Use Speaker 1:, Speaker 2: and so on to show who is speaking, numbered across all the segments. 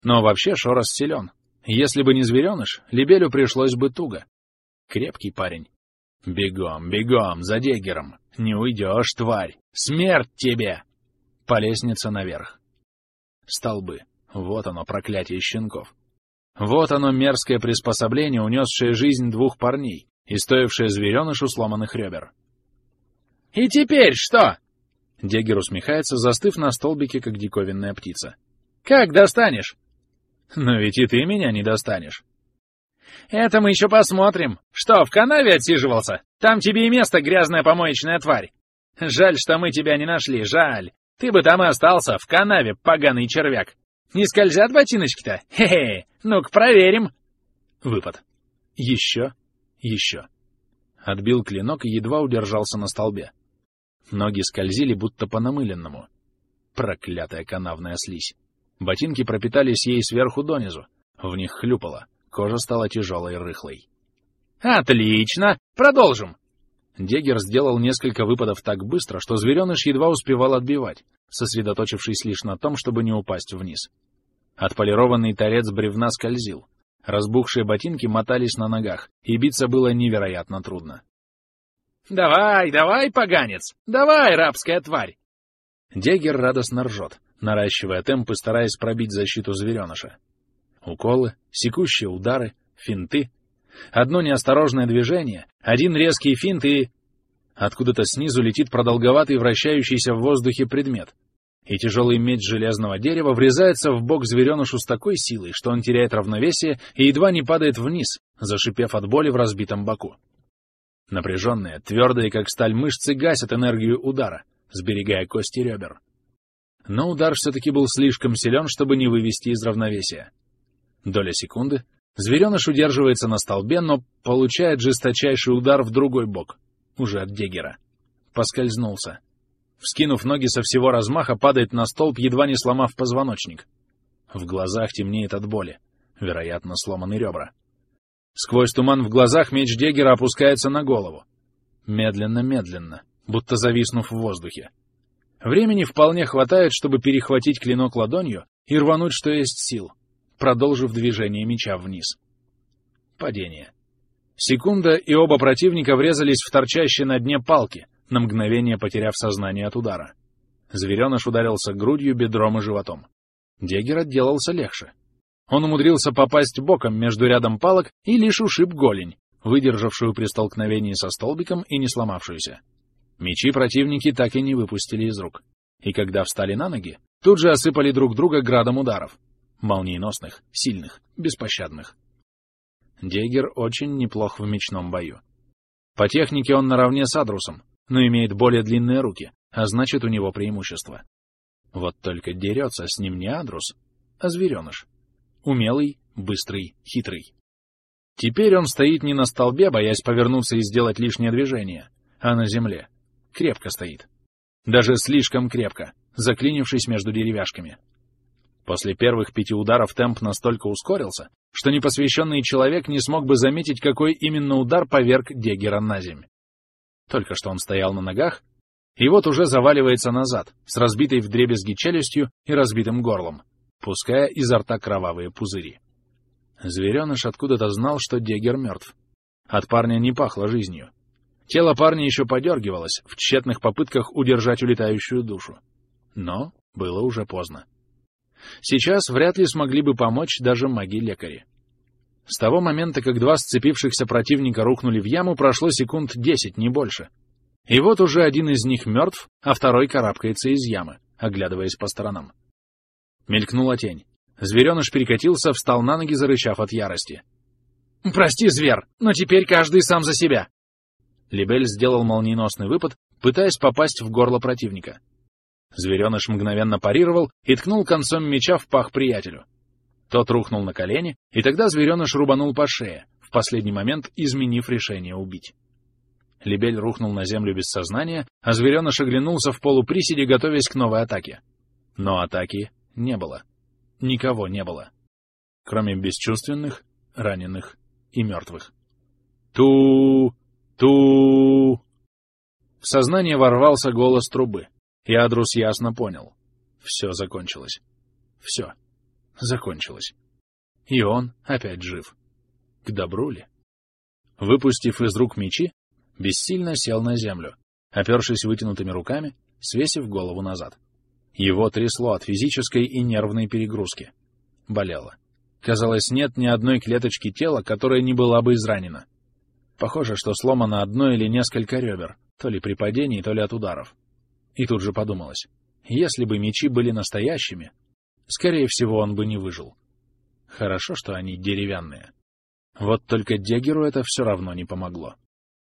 Speaker 1: Но вообще Шорос силен. Если бы не звереныш, Либелю пришлось бы туго. Крепкий парень. Бегом, бегом, за Деггером. Не уйдешь, тварь. Смерть тебе! По лестнице наверх. Столбы. Вот оно, проклятие щенков. Вот оно, мерзкое приспособление, унесшее жизнь двух парней и стоившее зверенышу сломанных ребер. «И теперь что?» Деггер усмехается, застыв на столбике, как диковинная птица. «Как достанешь?» «Но ведь и ты меня не достанешь». «Это мы еще посмотрим. Что, в канаве отсиживался? Там тебе и место, грязная помоечная тварь. Жаль, что мы тебя не нашли, жаль. Ты бы там и остался, в канаве, поганый червяк. Не скользят ботиночки-то? Хе-хе, ну-ка проверим». Выпад. Еще. Отбил клинок и едва удержался на столбе. Ноги скользили, будто по намыленному. Проклятая канавная слизь. Ботинки пропитались ей сверху донизу. В них хлюпало. Кожа стала тяжелой и рыхлой. «Отлично! Продолжим!» Деггер сделал несколько выпадов так быстро, что звереныш едва успевал отбивать, сосредоточившись лишь на том, чтобы не упасть вниз. Отполированный торец бревна скользил. Разбухшие ботинки мотались на ногах, и биться было невероятно трудно. «Давай, давай, поганец! Давай, рабская тварь!» Деггер радостно ржет, наращивая темп и стараясь пробить защиту звереныша. Уколы, секущие удары, финты. Одно неосторожное движение, один резкий финт и... Откуда-то снизу летит продолговатый вращающийся в воздухе предмет, и тяжелый меч железного дерева врезается в бок зверенышу с такой силой, что он теряет равновесие и едва не падает вниз, зашипев от боли в разбитом боку. Напряженные, твердые, как сталь, мышцы гасят энергию удара, сберегая кости ребер. Но удар все-таки был слишком силен, чтобы не вывести из равновесия. Доля секунды. Звереныш удерживается на столбе, но получает жесточайший удар в другой бок, уже от Деггера. Поскользнулся. Вскинув ноги со всего размаха, падает на столб, едва не сломав позвоночник. В глазах темнеет от боли. Вероятно, сломаны ребра. Сквозь туман в глазах меч Деггера опускается на голову. Медленно, будто зависнув в воздухе. Времени вполне хватает, чтобы перехватить клинок ладонью и рвануть, что есть сил, продолжив движение меча вниз. Падение. Секунда, и оба противника врезались в торчащие на дне палки, на мгновение потеряв сознание от удара. Звереныш ударился грудью, бедром и животом. Деггер отделался легче. Он умудрился попасть боком между рядом палок и лишь ушиб голень, выдержавшую при столкновении со столбиком и не сломавшуюся. Мечи противники так и не выпустили из рук. И когда встали на ноги, тут же осыпали друг друга градом ударов. Молниеносных, сильных, беспощадных. Деггер очень неплох в мечном бою. По технике он наравне с Адрусом, но имеет более длинные руки, а значит, у него преимущество. Вот только дерется с ним не Адрус, а звереныш. Умелый, быстрый, хитрый. Теперь он стоит не на столбе, боясь повернуться и сделать лишнее движение, а на земле. Крепко стоит. Даже слишком крепко, заклинившись между деревяшками. После первых 5 ударов темп настолько ускорился, что непосвященный человек не смог бы заметить, какой именно удар поверг Деггера на земь. Только что он стоял на ногах, и вот уже заваливается назад, с разбитой вдребезги челюстью и разбитым горлом, пуская изо рта кровавые пузыри. Звереныш откуда-то знал, что Деггер мертв. От парня не пахло жизнью. Тело парня еще подергивалось в тщетных попытках удержать улетающую душу. Но было уже поздно. Сейчас вряд ли смогли бы помочь даже маги-лекари. С того момента, как 2 сцепившихся противника рухнули в яму, прошло секунд 10, не больше. И вот уже один из них мертв, а второй карабкается из ямы, оглядываясь по сторонам. Мелькнула тень. Звереныш перекатился, встал на ноги, зарычав от ярости. «Прости, зверь, но теперь каждый сам за себя!» Либель сделал молниеносный выпад, пытаясь попасть в горло противника. Звереныш мгновенно парировал и ткнул концом меча в пах приятелю. Тот рухнул на колени, и тогда звереныш рубанул по шее, в последний момент изменив решение убить. Либель рухнул на землю без сознания, а звереныш оглянулся в полуприседе, готовясь к новой атаке. Но атаки не было. Никого не было. Кроме бесчувственных, раненых и мертвых. Ту! В сознание ворвался голос трубы, и Адрус ясно понял. Все закончилось. Все. закончилось. И он опять жив. К добру ли? Выпустив из рук мечи, бессильно сел на землю, опершись вытянутыми руками, свесив голову назад. Его трясло от физической и нервной перегрузки. Болело. Казалось, нет ни одной клеточки тела, которая не была бы изранена. Похоже, что сломано одно или несколько ребер, то ли при падении, то ли от ударов. И тут же подумалось, если бы мечи были настоящими, скорее всего, он бы не выжил. Хорошо, что они деревянные. Вот только Деггеру это все равно не помогло.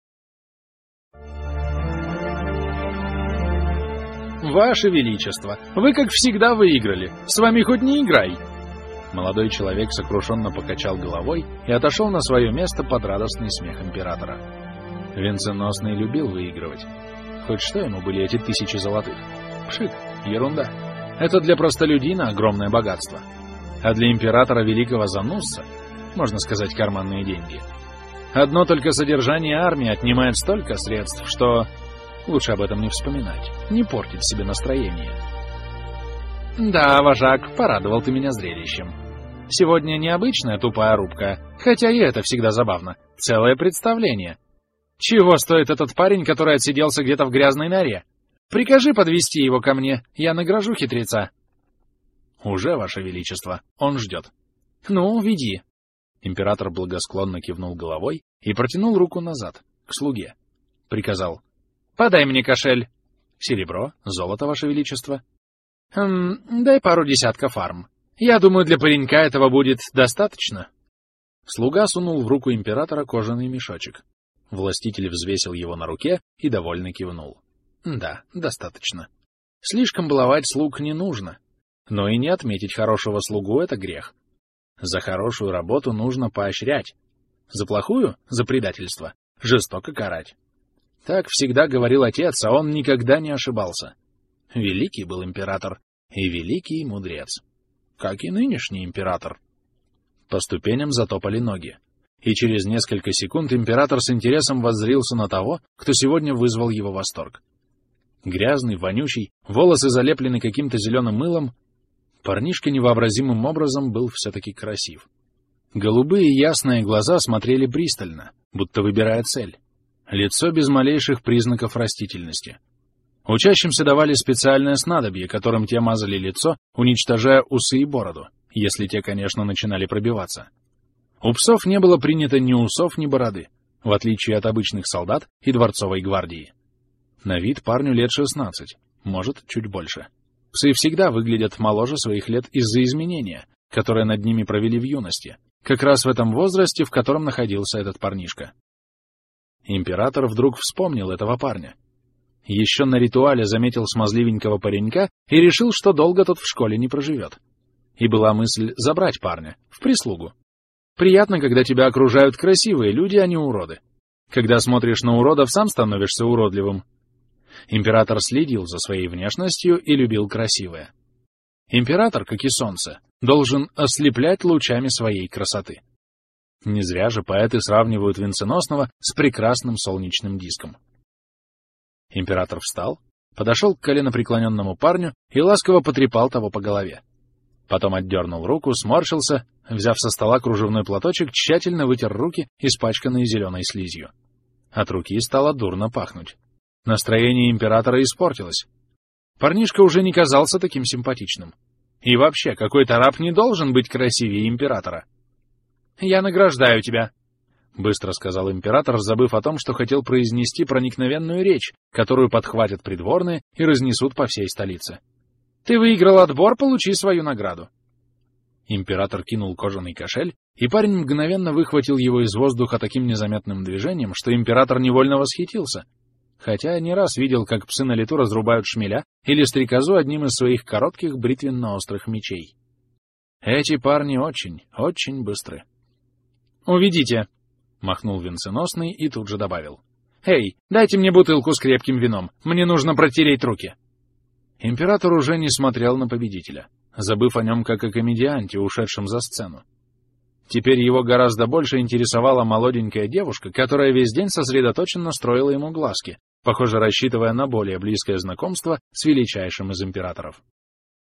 Speaker 1: «Ваше Величество, вы, как всегда, выиграли. С вами хоть не играй!» Молодой человек сокрушенно покачал головой и отошел на свое место под радостный смех императора. Венценосный любил выигрывать. Хоть что ему были эти 1000 золотых? Пшик, ерунда. Это для простолюдина огромное богатство. А для императора великого Занусса, можно сказать, карманные деньги. Одно только содержание армии отнимает столько средств, что... Лучше об этом не вспоминать, не портить себе настроение. Да, вожак, порадовал ты меня зрелищем. Сегодня необычная тупая рубка, хотя и это всегда забавно. Целое представление. Чего стоит этот парень, который отсиделся где-то в грязной норе? Прикажи подвести его ко мне, я награжу хитреца. Уже, Ваше Величество, он ждет. Ну, веди. Император благосклонно кивнул головой и протянул руку назад, к слуге. Приказал. Подай мне кошель. Серебро, золото, Ваше Величество. Дай пару десятков арм. Я думаю, для паренька этого будет достаточно. Слуга сунул в руку императора кожаный мешочек. Властитель взвесил его на руке и довольно кивнул. Да, достаточно. Слишком баловать слуг не нужно. Но и не отметить хорошего слугу — это грех. За хорошую работу нужно поощрять. За плохую, за предательство, жестоко карать. Так всегда говорил отец, а он никогда не ошибался. Великий был император и великий мудрец. Как и нынешний император. По ступеням затопали ноги. И через несколько секунд император с интересом воззрился на того, кто сегодня вызвал его восторг. Грязный, вонючий, волосы залеплены каким-то зеленым мылом, парнишка невообразимым образом был все-таки красив. Голубые ясные глаза смотрели пристально, будто выбирая цель. Лицо без малейших признаков растительности. Учащимся давали специальное снадобье, которым те мазали лицо, уничтожая усы и бороду, если те, конечно, начинали пробиваться. У псов не было принято ни усов, ни бороды, в отличие от обычных солдат и дворцовой гвардии. На вид парню лет 16, может, чуть больше. Псы всегда выглядят моложе своих лет из-за изменения, которое над ними провели в юности, как раз в этом возрасте, в котором находился этот парнишка. Император вдруг вспомнил этого парня. Еще на ритуале заметил смазливенького паренька и решил, что долго тот в школе не проживет. И была мысль забрать парня, в прислугу. Приятно, когда тебя окружают красивые люди, а не уроды. Когда смотришь на уродов, сам становишься уродливым. Император следил за своей внешностью и любил красивое. Император, как и солнце, должен ослеплять лучами своей красоты. Не зря же поэты сравнивают Венценосного с прекрасным солнечным диском. Император встал, подошел к коленопреклоненному парню и ласково потрепал того по голове. Потом отдернул руку, сморщился, взяв со стола кружевной платочек, тщательно вытер руки, испачканные зеленой слизью. От руки стало дурно пахнуть. Настроение императора испортилось. Парнишка уже не казался таким симпатичным. И вообще, какой-то раб не должен быть красивее императора. «Я награждаю тебя», — быстро сказал император, забыв о том, что хотел произнести проникновенную речь, которую подхватят придворные и разнесут по всей столице. «Ты выиграл отбор, получи свою награду». Император кинул кожаный кошель, и парень мгновенно выхватил его из воздуха таким незаметным движением, что император невольно восхитился, хотя не раз видел, как псы на лету разрубают шмеля или стрекозу одним из своих коротких бритвенно-острых мечей. Эти парни очень, очень быстры. «Уведите!» — махнул Венценосный и тут же добавил. «Эй, дайте мне бутылку с крепким вином, мне нужно протереть руки!» Император уже не смотрел на победителя, забыв о нем как о комедианте, ушедшем за сцену. Теперь его гораздо больше интересовала молоденькая девушка, которая весь день сосредоточенно строила ему глазки, похоже, рассчитывая на более близкое знакомство с величайшим из императоров.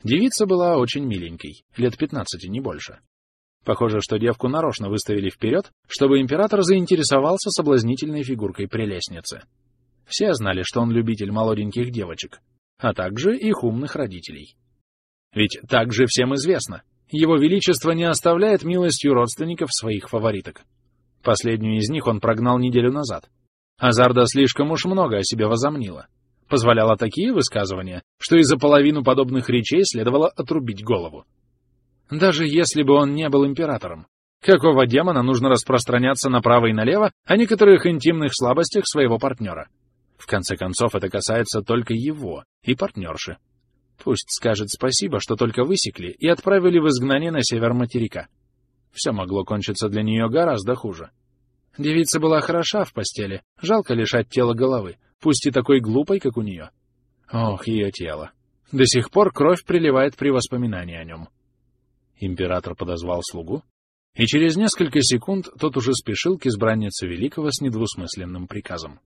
Speaker 1: Девица была очень миленькой, лет 15, не больше. Похоже, что девку нарочно выставили вперед, чтобы император заинтересовался соблазнительной фигуркой прелестницы. Все знали, что он любитель молоденьких девочек, а также их умных родителей. Ведь также всем известно, его величество не оставляет милостью родственников своих фавориток. Последнюю из них он прогнал неделю назад. Азарда слишком уж много о себе возомнила. Позволяла такие высказывания, что и за половину подобных речей следовало отрубить голову. Даже если бы он не был императором, какого демона нужно распространяться направо и налево о некоторых интимных слабостях своего партнера? В конце концов, это касается только его и партнерши. Пусть скажет спасибо, что только высекли и отправили в изгнание на север материка. Все могло кончиться для нее гораздо хуже. Девица была хороша в постели, жалко лишать тела головы, пусть и такой глупой, как у нее. Ох, ее тело. До сих пор кровь приливает при воспоминании о нем. Император подозвал слугу, и через несколько секунд тот уже спешил к избраннице Великого с недвусмысленным приказом.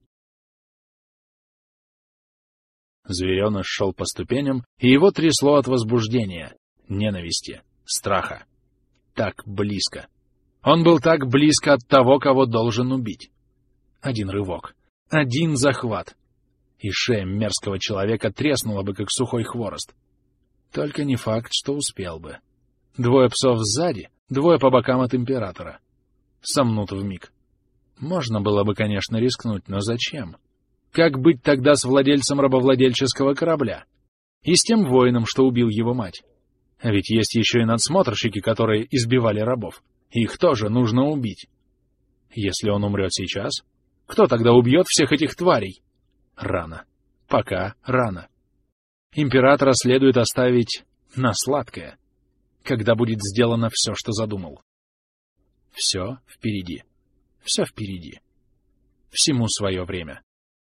Speaker 1: Звереныш шел по ступеням, и его трясло от возбуждения, ненависти, страха. Так близко. Он был так близко от того, кого должен убить. Один рывок, один захват, и шея мерзкого человека треснула бы, как сухой хворост. Только не факт, что успел бы. 2 псов сзади, 2 по бокам от императора. Сомнут вмиг. Можно было бы, конечно, рискнуть, но зачем? Как быть тогда с владельцем рабовладельческого корабля? И с тем воином, что убил его мать? А ведь есть еще и надсмотрщики, которые избивали рабов. Их тоже нужно убить. Если он умрет сейчас, кто тогда убьет всех этих тварей? Рано. Пока рано. Императора следует оставить на сладкое, когда будет сделано все, что задумал. Все впереди. Все впереди. Всему свое время.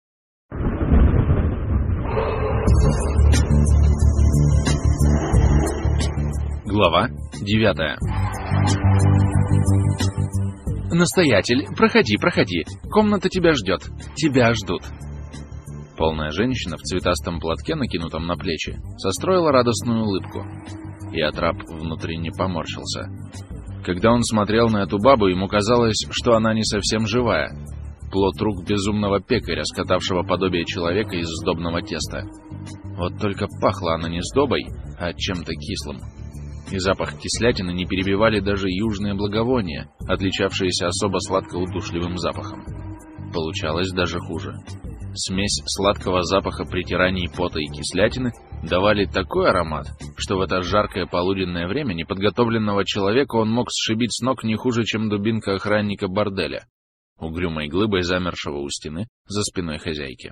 Speaker 1: Глава 9. «Настоятель, проходи, проходи. Комната тебя ждет. Тебя ждут». Полная женщина в цветастом платке, накинутом на плечи, состроила радостную улыбку. И Атрап внутренне поморщился. Когда он смотрел на эту бабу, ему казалось, что она не совсем живая. Плод рук безумного пекаря, скатавшего подобие человека из сдобного теста. Вот только пахла она не сдобой, а чем-то кислым. И запах кислятины не перебивали даже южные благовония, отличавшиеся особо сладко-удушливым запахом. Получалось даже хуже. Смесь сладкого запаха притираний пота и кислятины давали такой аромат, что в это жаркое полуденное время неподготовленного человека он мог сшибить с ног не хуже, чем дубинка охранника борделя, угрюмой глыбой замершего у стены за спиной хозяйки.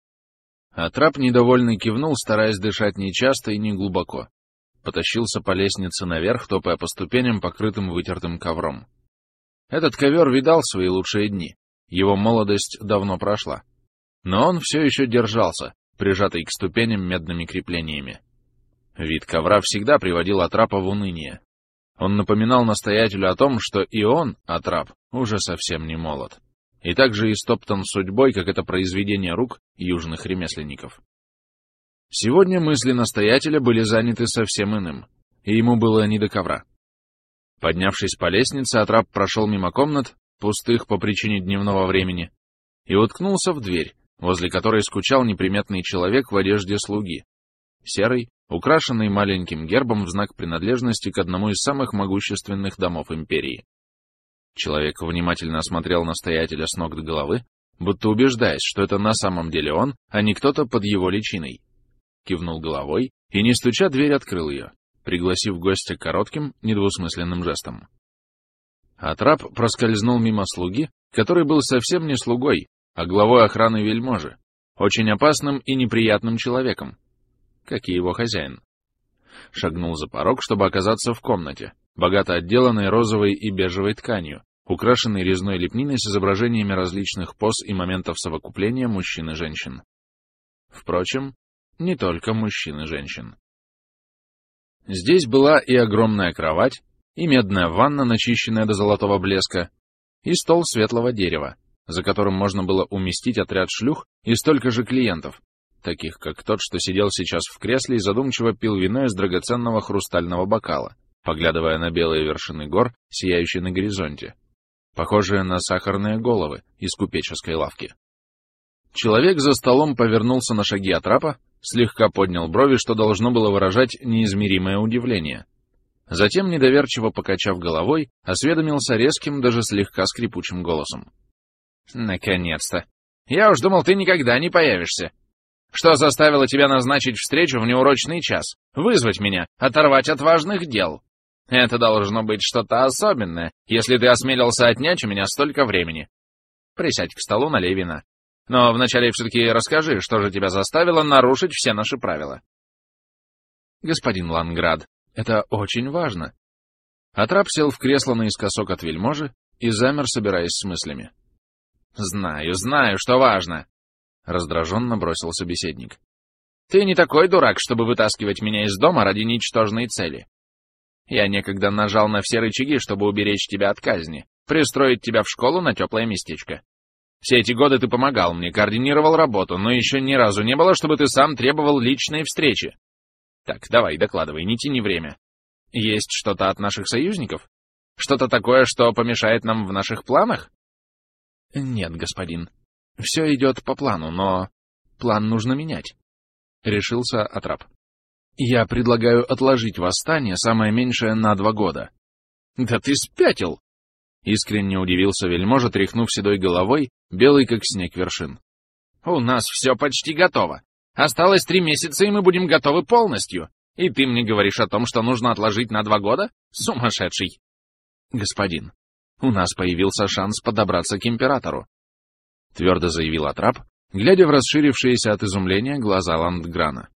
Speaker 1: Атрап недовольный кивнул, стараясь дышать нечасто и неглубоко. Потащился по лестнице наверх, топая по ступеням, покрытым вытертым ковром. Этот ковер видал свои лучшие дни. Его молодость давно прошла. Но он все еще держался, прижатый к ступеням медными креплениями. Вид ковра всегда приводил Атрапа в уныние. Он напоминал настоятелю о том, что и он, Атрап, уже совсем не молод. И также истоптан судьбой, как это произведение рук южных ремесленников. Сегодня мысли настоятеля были заняты совсем иным, и ему было не до ковра. Поднявшись по лестнице, Атрап прошел мимо комнат, пустых по причине дневного времени, и уткнулся в дверь, возле которой скучал неприметный человек в одежде слуги, серый, украшенный маленьким гербом в знак принадлежности к одному из самых могущественных домов империи. Человек внимательно осмотрел настоятеля с ног до головы, будто убеждаясь, что это на самом деле он, а не кто-то под его личиной. Кивнул головой и, не стуча, дверь открыл ее, пригласив гостя коротким, недвусмысленным жестом. Атрап проскользнул мимо слуги, который был совсем не слугой, а главой охраны вельможи, очень опасным и неприятным человеком, как и его хозяин. Шагнул за порог, чтобы оказаться в комнате, богато отделанной розовой и бежевой тканью, украшенной резной лепниной с изображениями различных поз и моментов совокупления мужчин и женщин. Впрочем, не только мужчин и женщин. Здесь была и огромная кровать, и медная ванна, начищенная до золотого блеска, и стол светлого дерева, за которым можно было уместить отряд шлюх и столько же клиентов, таких как тот, что сидел сейчас в кресле и задумчиво пил вино из драгоценного хрустального бокала, поглядывая на белые вершины гор, сияющие на горизонте, похожие на сахарные головы из купеческой лавки. Человек за столом повернулся на шаги от трапа, слегка поднял брови, что должно было выражать неизмеримое удивление. Затем, недоверчиво покачав головой, осведомился резким, даже слегка скрипучим голосом. «Наконец-то! Я уж думал, ты никогда не появишься. Что заставило тебя назначить встречу в неурочный час, вызвать меня, оторвать от важных дел? Это должно быть что-то особенное, если ты осмелился отнять у меня столько времени. Присядь к столу, налей вина. Но вначале все-таки расскажи, что же тебя заставило нарушить все наши правила». «Господин Ланград, это очень важно». Атрап сел в кресло наискосок от вельможи и замер, собираясь с мыслями. «Знаю, что важно», — раздраженно бросил собеседник. «Ты не такой дурак, чтобы вытаскивать меня из дома ради ничтожной цели. Я некогда нажал на все рычаги, чтобы уберечь тебя от казни, пристроить тебя в школу на теплое местечко. Все эти годы ты помогал мне, координировал работу, но еще ни разу не было, чтобы ты сам требовал личной встречи. Так, давай, докладывай, не тяни время. Есть что-то от наших союзников? Что-то такое, что помешает нам в наших планах?» «Нет, господин. Все идет по плану, но план нужно менять», — решился Атрап. «Я предлагаю отложить восстание самое меньшее на 2 года». «Да ты спятил!» — искренне удивился вельможа, тряхнув седой головой, белый как снег вершин. «У нас все почти готово. Осталось 3 месяца, и мы будем готовы полностью. И ты мне говоришь о том, что нужно отложить на 2 года? Сумасшедший!» «Господин, у нас появился шанс подобраться к императору», — твердо заявил Атрап, глядя в расширившиеся от изумления глаза Ландграна.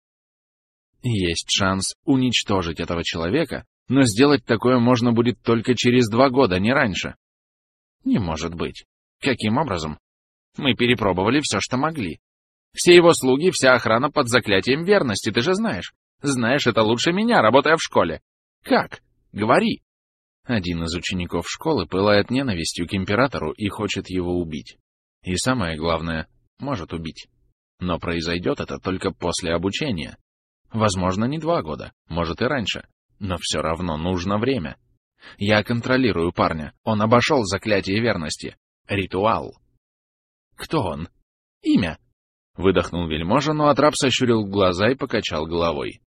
Speaker 1: «Есть шанс уничтожить этого человека, но сделать такое можно будет только через 2 года, не раньше». «Не может быть. Каким образом? Мы перепробовали все, что могли. Все его слуги, вся охрана под заклятием верности, ты же знаешь. Знаешь это лучше меня, работая в школе. Как? Говори». Один из учеников школы пылает ненавистью к императору и хочет его убить. И самое главное, может убить. Но произойдет это только после обучения. Возможно, не 2 года, может и раньше. Но все равно нужно время. Я контролирую парня. Он обошел заклятие верности. Ритуал. «Кто он? Имя?» — выдохнул вельможа, но Атрап сощурил глаза и покачал головой.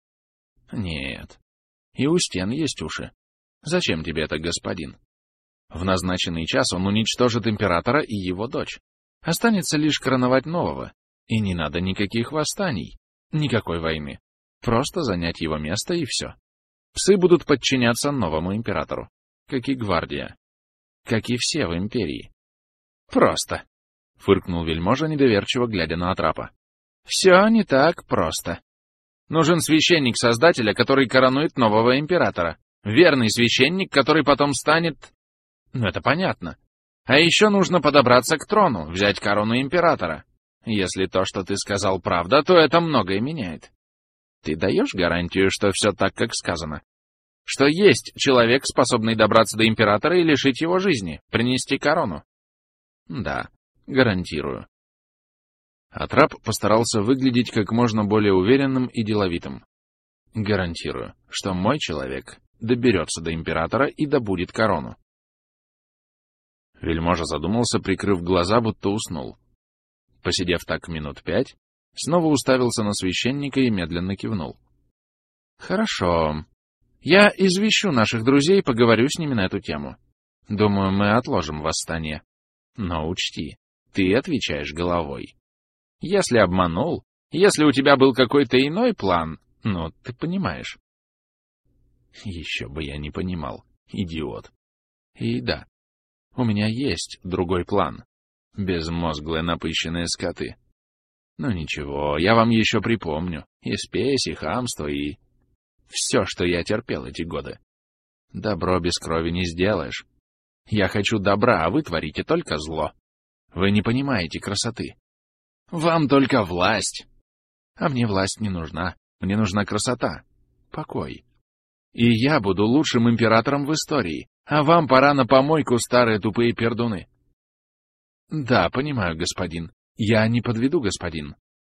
Speaker 1: «Нет. И у стен есть уши. Зачем тебе это, господин? В назначенный час он уничтожит императора и его дочь. Останется лишь короновать нового. И не надо никаких восстаний, никакой войны. Просто занять его место и все. Псы будут подчиняться новому императору, как и гвардия, как и все в империи». «Просто», — фыркнул вельможа, недоверчиво глядя на Атрапа. «Все не так просто. Нужен священник Создателя, который коронует нового императора. Верный священник, который потом станет... Ну, это понятно. А еще нужно подобраться к трону, взять корону императора. Если то, что ты сказал, правда, то это многое меняет. Ты даешь гарантию, что все так, как сказано? Что есть человек, способный добраться до императора и лишить его жизни, принести корону?» «Да, гарантирую». Атрап постарался выглядеть как можно более уверенным и деловитым. «Гарантирую, что мой человек доберется до императора и добудет корону». Вельможа задумался, прикрыв глаза, будто уснул. Посидев так минут 5, снова уставился на священника и медленно кивнул. «Хорошо. Я извещу наших друзей и поговорю с ними на эту тему. Думаю, мы отложим восстание. Но учти, ты отвечаешь головой. Если обманул, если у тебя был какой-то иной план, ну, ты понимаешь». Еще бы я не понимал, идиот. И да, у меня есть другой план. Безмозглые напыщенные скоты. Ну ничего, я вам еще припомню. И спесь, и хамство, и... все, что я терпел эти годы. Добро без крови не сделаешь. Я хочу добра, а вы творите только зло. Вы не понимаете красоты. Вам только власть. А мне власть не нужна. Мне нужна красота, покой. И я буду лучшим императором в истории, а вам пора на помойку, старые тупые пердуны. Да, понимаю, господин. Я не подведу, господин.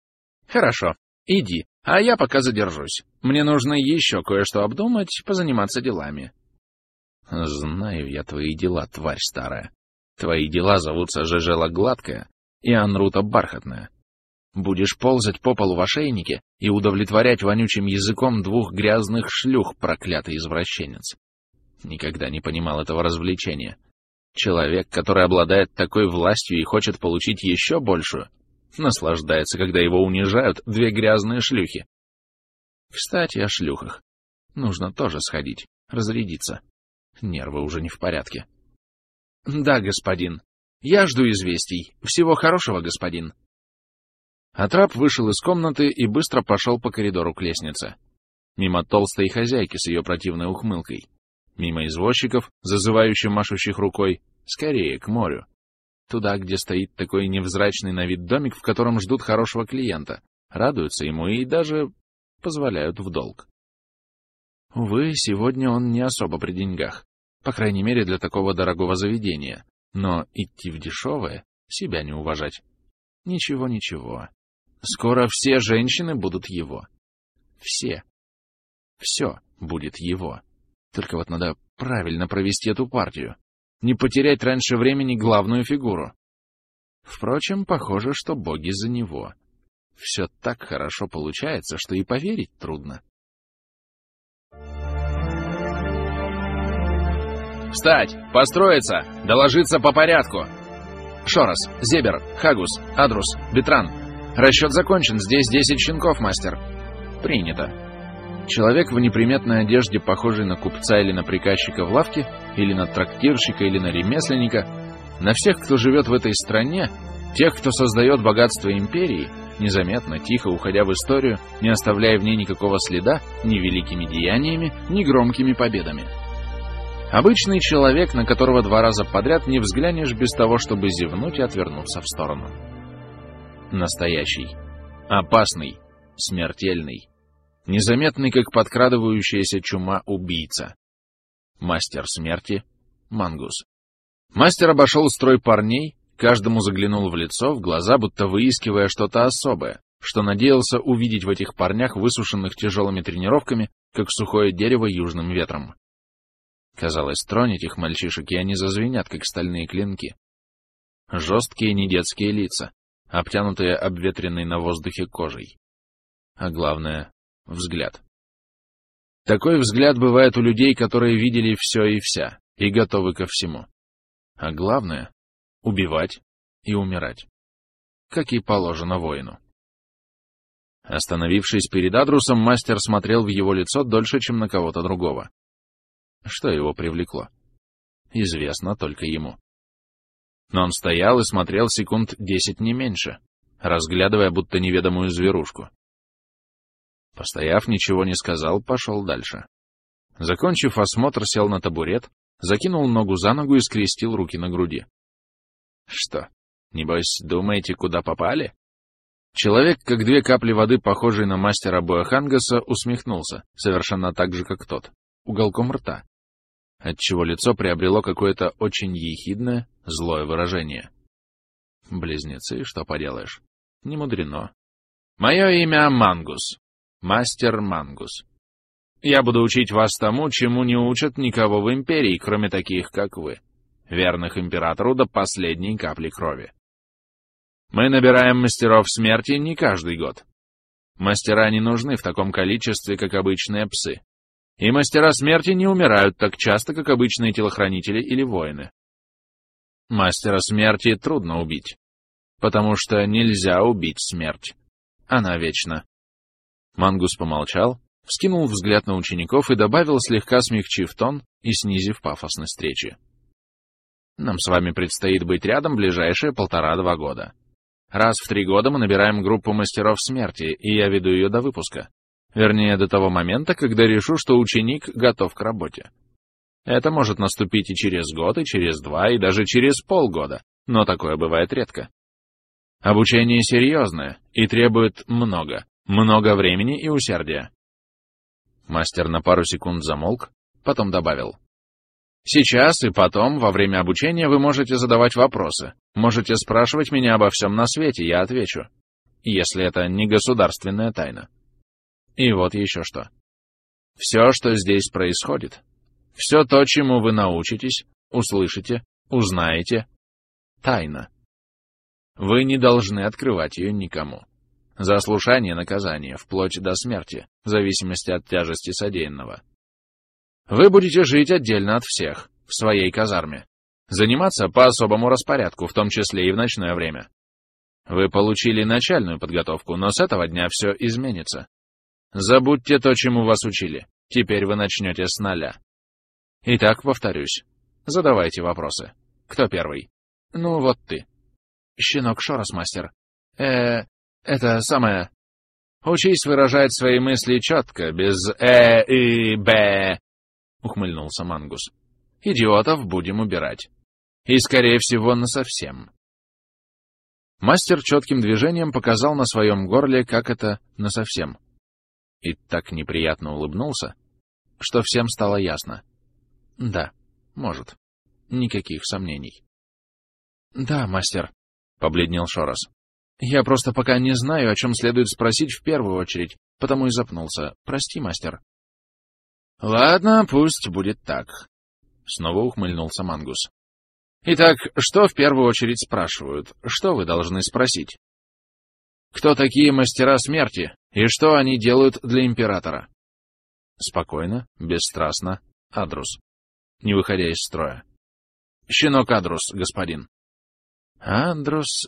Speaker 1: Хорошо, иди, а я пока задержусь. Мне нужно еще кое-что обдумать, позаниматься делами. Знаю я твои дела, тварь старая. Твои дела зовутся Жежела Гладкая и Анрута Бархатная. Будешь ползать по полу в ошейнике и удовлетворять вонючим языком двух грязных шлюх, проклятый извращенец. Никогда не понимал этого развлечения. Человек, который обладает такой властью и хочет получить еще большую, наслаждается, когда его унижают две грязные шлюхи. Кстати, о шлюхах. Нужно тоже сходить, разрядиться. Нервы уже не в порядке. Да, господин. Я жду известий. Всего хорошего, господин. Атрап вышел из комнаты и быстро пошел по коридору к лестнице. Мимо толстой хозяйки с ее противной ухмылкой. Мимо извозчиков, зазывающих машущих рукой, скорее к морю. Туда, где стоит такой невзрачный на вид домик, в котором ждут хорошего клиента, радуются ему и даже позволяют в долг. Увы, сегодня он не особо при деньгах, по крайней мере для такого дорогого заведения, но идти в дешевое — себя не уважать. Ничего. Скоро все женщины будут его. Все. Все будет его. Только вот надо правильно провести эту партию. Не потерять раньше времени главную фигуру. Впрочем, похоже, что боги за него. Все так хорошо получается, что и поверить трудно. «Встать! Построиться! Доложиться по порядку!» «Шорос, Зебер, Хагус, Адрус, Бетран. Расчет закончен, здесь 10 щенков, мастер». «Принято». Человек в неприметной одежде, похожий на купца или на приказчика в лавке, или на трактирщика, или на ремесленника, на всех, кто живет в этой стране, тех, кто создает богатство империи, незаметно, тихо уходя в историю, не оставляя в ней никакого следа ни великими деяниями, ни громкими победами. Обычный человек, на которого 2 раза подряд не взглянешь без того, чтобы зевнуть и отвернуться в сторону. Настоящий, опасный, смертельный, незаметный, как подкрадывающаяся чума, убийца. Мастер смерти Мангус. Мастер обошел строй парней, каждому заглянул в лицо, в глаза, будто выискивая что-то особое, что надеялся увидеть в этих парнях, высушенных тяжелыми тренировками, как сухое дерево южным ветром. Казалось, тронь этих мальчишек, и они зазвенят, как стальные клинки. Жесткие недетские лица, обтянутые обветренной на воздухе кожей. А главное — взгляд. Такой взгляд бывает у людей, которые видели все и вся, и готовы ко всему. А главное — убивать и умирать. Как и положено воину. Остановившись перед Адрусом, мастер смотрел в его лицо дольше, чем на кого-то другого. Что его привлекло? Известно только ему. Но он стоял и смотрел секунд 10 не меньше, разглядывая будто неведомую зверушку. Постояв, ничего не сказал, пошел дальше. Закончив осмотр, сел на табурет, закинул ногу за ногу и скрестил руки на груди. Что, небось, думаете, куда попали? Человек, как 2 капли воды, похожий на мастера Буахангаса, усмехнулся, совершенно так же, как тот, уголком рта, отчего лицо приобрело какое-то очень ехидное, злое выражение. Близнецы, что поделаешь, не мудрено. Мое имя Мангус, мастер Мангус. Я буду учить вас тому, чему не учат никого в империи, кроме таких, как вы, верных императору до последней капли крови. Мы набираем мастеров смерти не каждый год. Мастера не нужны в таком количестве, как обычные псы. И мастера смерти не умирают так часто, как обычные телохранители или воины. Мастера смерти трудно убить, потому что нельзя убить смерть. Она вечна. Мангус помолчал, вскинул взгляд на учеников и добавил, слегка смягчив тон и снизив пафосность речи. Нам с вами предстоит быть рядом ближайшие 1,5-2 года. Раз в 3 года мы набираем группу мастеров смерти, и я веду ее до выпуска. Вернее, до того момента, когда решу, что ученик готов к работе. Это может наступить и через год, и через 2, и даже через полгода, но такое бывает редко. Обучение серьезное и требует много времени и усердия. Мастер на пару секунд замолк, потом добавил. Сейчас и потом, во время обучения, вы можете задавать вопросы, можете спрашивать меня обо всем на свете, я отвечу. если это не государственная тайна. И вот еще что. Все, что здесь происходит, все то, чему вы научитесь, услышите, узнаете, тайна. Вы не должны открывать ее никому. Заслушание наказания, вплоть до смерти, в зависимости от тяжести содеянного. Вы будете жить отдельно от всех, в своей казарме. Заниматься по особому распорядку, в том числе и в ночное время. Вы получили начальную подготовку, но с этого дня все изменится. Забудьте то, чему вас учили. Теперь вы начнете с нуля. Итак, повторюсь. Задавайте вопросы. Кто первый? Ну, вот ты. Щенок Шорос, мастер. Это самое... Учись выражать свои мысли четко, без и б. Ухмыльнулся Мангус. Идиотов будем убирать. И, скорее всего, насовсем. Мастер четким движением показал на своем горле, как это насовсем. И так неприятно улыбнулся, что всем стало ясно. Да, может. Никаких сомнений. Да, мастер, — побледнел Шорос. Я просто пока не знаю, о чем следует спросить в первую очередь, потому и запнулся. Прости, мастер. Ладно, пусть будет так. Снова ухмыльнулся Мангус. Итак, что в первую очередь спрашивают? Что вы должны спросить? Кто такие мастера смерти, и что они делают для императора? Спокойно, бесстрастно, Адрус, не выходя из строя. Щенок Адрус, господин. Адрус.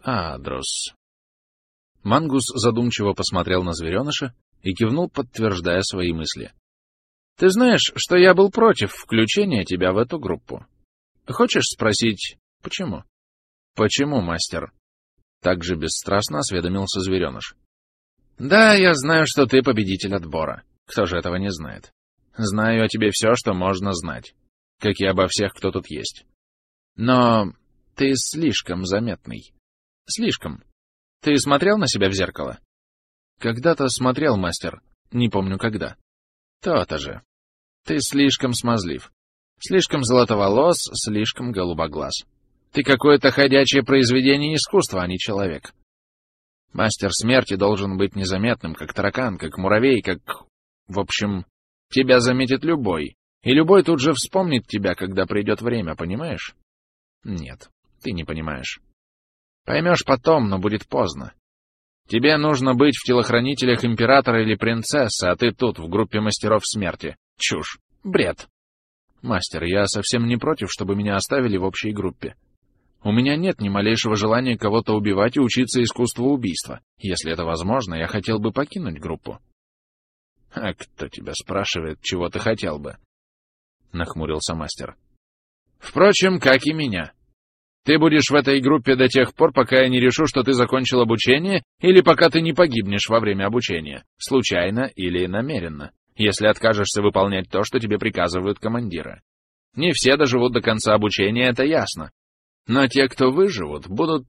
Speaker 1: Мангус задумчиво посмотрел на звереныша и кивнул, подтверждая свои мысли. Ты знаешь, что я был против включения тебя в эту группу. Хочешь спросить, почему? Почему, мастер? Так же бесстрастно осведомился звереныш. Да, я знаю, что ты победитель отбора. Кто же этого не знает? Знаю о тебе все, что можно знать. Как и обо всех, кто тут есть. Но ты слишком заметный. Слишком. Ты смотрел на себя в зеркало? Когда-то смотрел, мастер. Не помню когда. То-то же. Ты слишком смазлив. Слишком золотоволос, слишком голубоглаз. Ты какое-то ходячее произведение искусства, а не человек. Мастер смерти должен быть незаметным, как таракан, как муравей, как... В общем, тебя заметит любой, и любой тут же вспомнит тебя, когда придет время, понимаешь? Нет, ты не понимаешь. Поймешь потом, но будет поздно. Тебе нужно быть в телохранителях императора или принцессы, а ты тут, в группе мастеров смерти. Чушь. Бред. Мастер, я совсем не против, чтобы меня оставили в общей группе. У меня нет ни малейшего желания кого-то убивать и учиться искусству убийства. Если это возможно, я хотел бы покинуть группу. — А кто тебя спрашивает, чего ты хотел бы? — нахмурился мастер. — Впрочем, как и меня. Ты будешь в этой группе до тех пор, пока я не решу, что ты закончил обучение, или пока ты не погибнешь во время обучения, случайно или намеренно, если откажешься выполнять то, что тебе приказывают командиры. Не все доживут до конца обучения, это ясно. Но те, кто выживут, будут...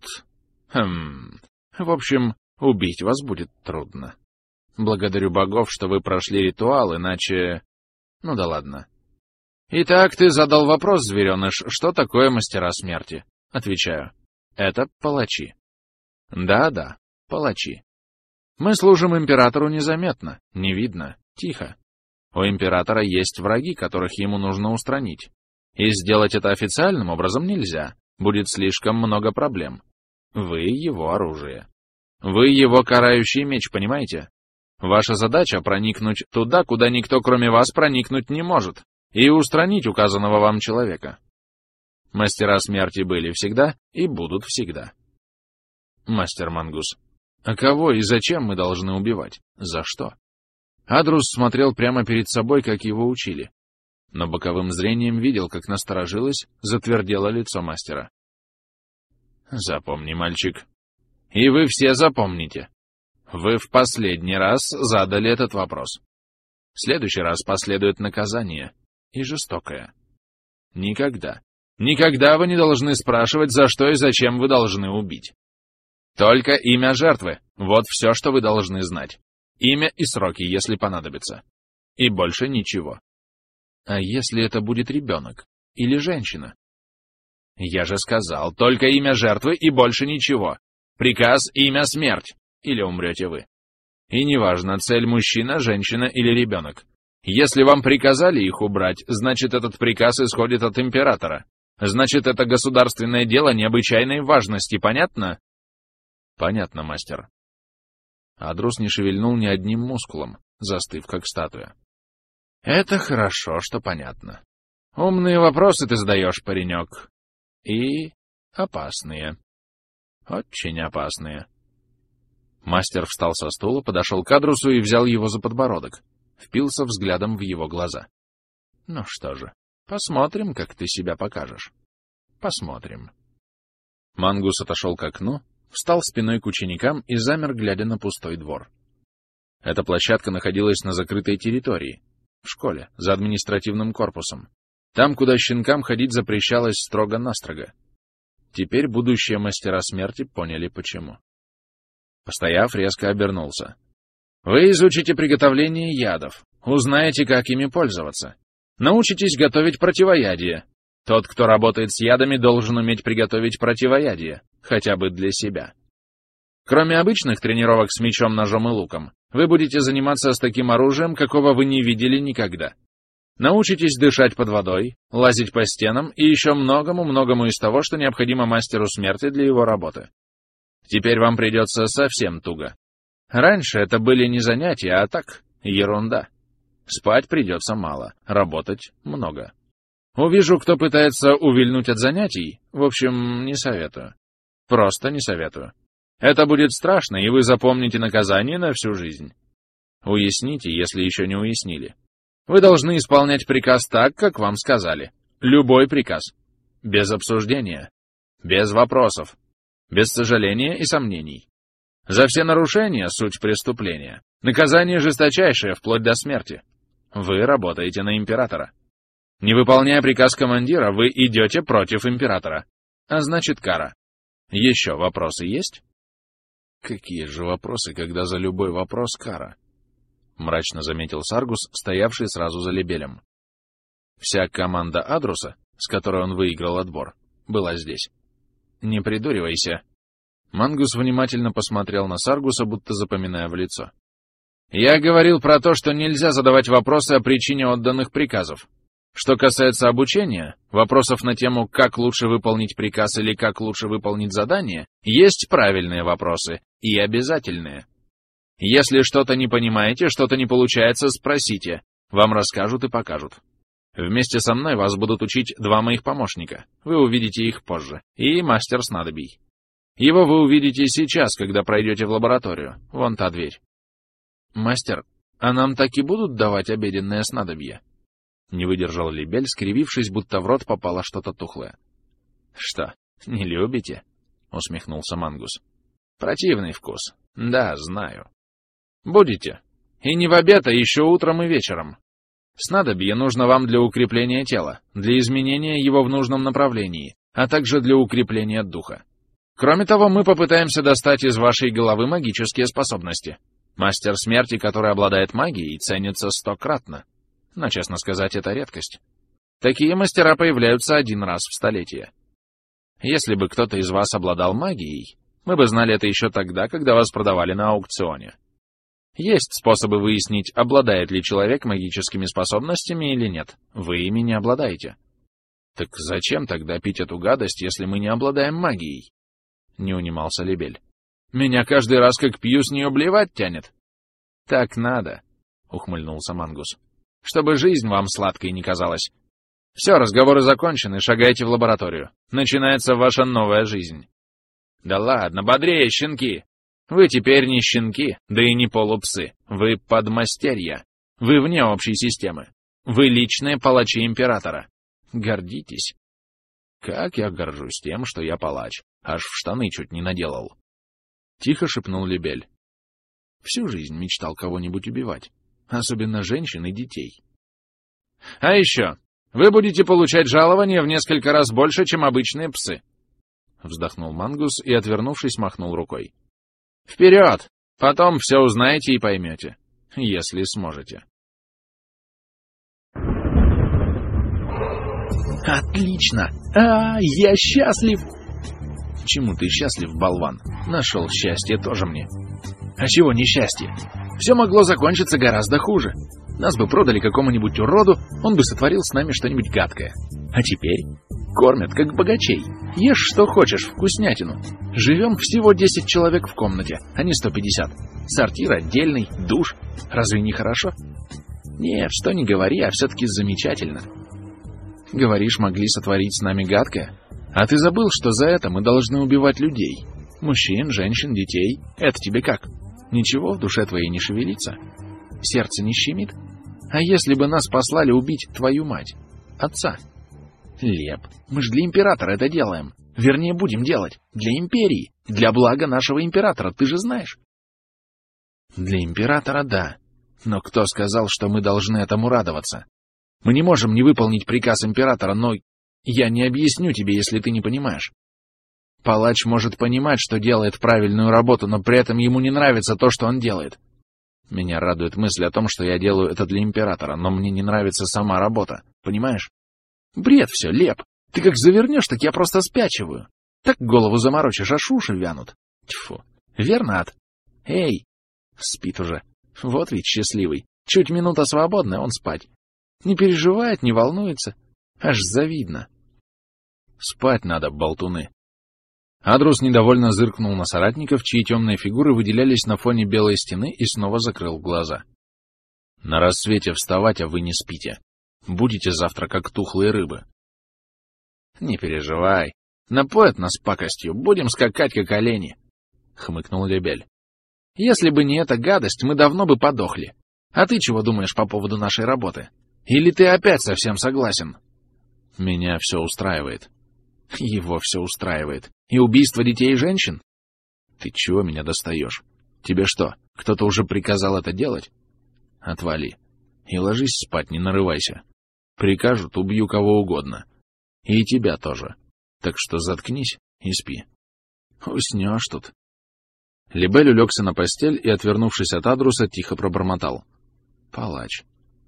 Speaker 1: В общем, убить вас будет трудно. Благодарю богов, что вы прошли ритуал, иначе... Ну да ладно. Итак, ты задал вопрос, звереныш, что такое мастера смерти? Отвечаю. Это палачи. Да-да, палачи. Мы служим императору незаметно, не видно, тихо. У императора есть враги, которых ему нужно устранить. И сделать это официальным образом нельзя. Будет слишком много проблем. Вы его оружие. Вы его карающий меч, понимаете? Ваша задача — проникнуть туда, куда никто, кроме вас, проникнуть не может, и устранить указанного вам человека. Мастера смерти были всегда и будут всегда. Мастер Мангус, а кого и зачем мы должны убивать? За что? Адрус смотрел прямо перед собой, как его учили, но боковым зрением видел, как насторожилось, затвердело лицо мастера. Запомни, мальчик. И вы все запомните. Вы в последний раз задали этот вопрос. В следующий раз последует наказание. И жестокое. Никогда. Никогда вы не должны спрашивать, за что и зачем вы должны убить. Только имя жертвы. Вот все, что вы должны знать. Имя и сроки, если понадобится. И больше ничего. А если это будет ребенок? Или женщина? Я же сказал, только имя жертвы и больше ничего. Приказ — имя смерть. или умрете вы. И неважно, цель мужчина, женщина или ребенок. Если вам приказали их убрать, значит, этот приказ исходит от императора. Значит, это государственное дело необычайной важности, понятно? Понятно, мастер. Адрус не шевельнул ни одним мускулом, застыв как статуя. Это хорошо, что понятно. Умные вопросы ты задаешь, паренек. И опасные. Очень опасные. Мастер встал со стула, подошел к Адрусу и взял его за подбородок. Впился взглядом в его глаза. Ну что же, посмотрим, как ты себя покажешь. Посмотрим. Мангус отошел к окну, встал спиной к ученикам и замер, глядя на пустой двор. Эта площадка находилась на закрытой территории, в школе, за административным корпусом. Там, куда щенкам ходить запрещалось строго-настрого. Теперь будущие мастера смерти поняли, почему. Постояв, резко обернулся. Вы изучите приготовление ядов, узнаете, как ими пользоваться. Научитесь готовить противоядие. Тот, кто работает с ядами, должен уметь приготовить противоядие, хотя бы для себя. Кроме обычных тренировок с мечом, ножом и луком, вы будете заниматься с таким оружием, какого вы не видели никогда. Научитесь дышать под водой, лазить по стенам и еще многому-многому из того, что необходимо мастеру смерти для его работы. Теперь вам придется совсем туго. Раньше это были не занятия, а так, ерунда. Спать придется мало, работать много. Увижу, кто пытается увильнуть от занятий, в общем, не советую. Просто не советую. Это будет страшно, и вы запомните наказание на всю жизнь. Уясните, если еще не уяснили. Вы должны исполнять приказ так, как вам сказали. Любой приказ. Без обсуждения. Без вопросов. Без сожаления и сомнений. За все нарушения — суть преступления. Наказание жесточайшее, вплоть до смерти. Вы работаете на императора. Не выполняя приказ командира, вы идете против императора. А значит, кара. Еще вопросы есть? Какие же вопросы, когда за любой вопрос кара? Мрачно заметил Саргус, стоявший сразу за Лебелем. Вся команда Адруса, с которой он выиграл отбор, была здесь. Не придуривайся. Мангус внимательно посмотрел на Саргуса, будто запоминая в лицо. Я говорил про то, что нельзя задавать вопросы о причине отданных приказов. Что касается обучения, вопросов на тему, как лучше выполнить приказ или как лучше выполнить задание, есть правильные вопросы и обязательные. Если что-то не понимаете, что-то не получается, спросите. Вам расскажут и покажут. Вместе со мной вас будут учить два моих помощника. Вы увидите их позже. И мастер снадобий. Его вы увидите сейчас, когда пройдете в лабораторию. Вон та дверь. Мастер, а нам так и будут давать обеденное снадобье? Не выдержал Лебель, скривившись, будто в рот попало что-то тухлое. Что, не любите? Усмехнулся Мангус. Противный вкус. Да, знаю. Будете. И не в обед, а еще утром и вечером. Снадобье нужно вам для укрепления тела, для изменения его в нужном направлении, а также для укрепления духа. Кроме того, мы попытаемся достать из вашей головы магические способности. Мастер смерти, который обладает магией, ценится 100-кратно. Но, честно сказать, это редкость. Такие мастера появляются один раз в столетие. Если бы кто-то из вас обладал магией, мы бы знали это еще тогда, когда вас продавали на аукционе. Есть способы выяснить, обладает ли человек магическими способностями или нет. Вы ими не обладаете. Так зачем тогда пить эту гадость, если мы не обладаем магией? Не унимался Лебель. Меня каждый раз, как пью, с нее блевать тянет. Так надо, ухмыльнулся Мангус. Чтобы жизнь вам сладкой не казалась. Все, разговоры закончены, шагайте в лабораторию. Начинается ваша новая жизнь. Да ладно, бодрее, щенки! Вы теперь не щенки, да и не полупсы. Вы подмастерья. Вы вне общей системы. Вы личные палачи императора. Гордитесь. Как я горжусь тем, что я палач. Аж в штаны чуть не наделал. Тихо шепнул Лебель. Всю жизнь мечтал кого-нибудь убивать. Особенно женщин и детей. А еще, вы будете получать жалование в несколько раз больше, чем обычные псы. Вздохнул Мангус и, отвернувшись, махнул рукой. Вперед! Потом все узнаете и поймете. Если сможете. Отлично! Я счастлив! Чему ты счастлив, болван? Нашел счастье тоже мне. А чего несчастье? Все могло закончиться гораздо хуже. Нас бы продали какому-нибудь уроду, он бы сотворил с нами что-нибудь гадкое. А теперь кормят, как богачей. Ешь, что хочешь, вкуснятину. Живем всего 10 человек в комнате, а не 150. Сортир отдельный, душ. Разве не хорошо? Нет, что ни говори, а все-таки замечательно. Говоришь, могли сотворить с нами гадкое? А ты забыл, что за это мы должны убивать людей? Мужчин, женщин, детей. Это тебе как? Ничего в душе твоей не шевелится? Сердце не щемит? А если бы нас послали убить твою мать, отца? Леп, мы ж для императора это делаем. Вернее, будем делать. Для империи. Для блага нашего императора, ты же знаешь. Для императора, да. Но кто сказал, что мы должны этому радоваться? Мы не можем не выполнить приказ императора, но я не объясню тебе, если ты не понимаешь. Палач может понимать, что делает правильную работу, но при этом ему не нравится то, что он делает. Меня радует мысль о том, что я делаю это для императора, но мне не нравится сама работа. Понимаешь? Бред все, Леп. Ты как завернешь, так я просто спячиваю. Так голову заморочишь, аж уши вянут. Тьфу. Верно, Ад? Эй! Спит уже. Вот ведь счастливый. Чуть минута свободная, он спать. Не переживает, не волнуется. Аж завидно. Спать надо, болтуны. Адрус недовольно зыркнул на соратников, чьи темные фигуры выделялись на фоне белой стены, и снова закрыл глаза. На рассвете вставать, а вы не спите. Будете завтра как тухлые рыбы. Не переживай. Напоят нас пакостью, будем скакать, как олени, — хмыкнул Лебель. Если бы не эта гадость, мы давно бы подохли. А ты чего думаешь по поводу нашей работы? Или ты опять совсем согласен? Меня все устраивает. Его все устраивает. И убийство детей и женщин? Ты чего меня достаешь? Тебе что, кто-то уже приказал это делать? Отвали. И ложись спать, не нарывайся. Прикажут, убью кого угодно. И тебя тоже. Так что заткнись и спи. Уснешь тут. Лебель улегся на постель и, отвернувшись от Адруса, тихо пробормотал. Палач.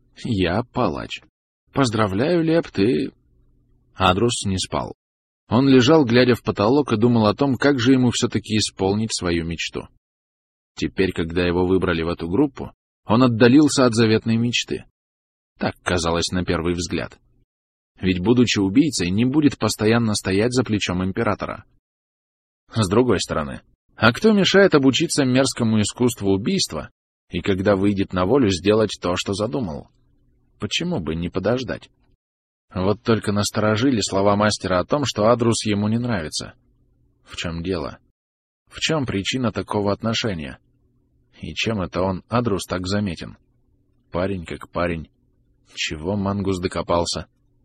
Speaker 1: Я палач. Поздравляю, Леп, ты... Адрус не спал. Он лежал, глядя в потолок, и думал о том, как же ему все-таки исполнить свою мечту. Теперь, когда его выбрали в эту группу, он отдалился от заветной мечты. Так казалось на первый взгляд. Ведь, будучи убийцей, не будет постоянно стоять за плечом императора. С другой стороны, а кто мешает обучиться мерзкому искусству убийства и, когда выйдет на волю, сделать то, что задумал? Почему бы не подождать? Вот только насторожили слова мастера о том, что Адрус ему не нравится. В чем дело? В чем причина такого отношения? И чем это он, Адрус, так заметен? Парень как парень. Чего Мангус докопался?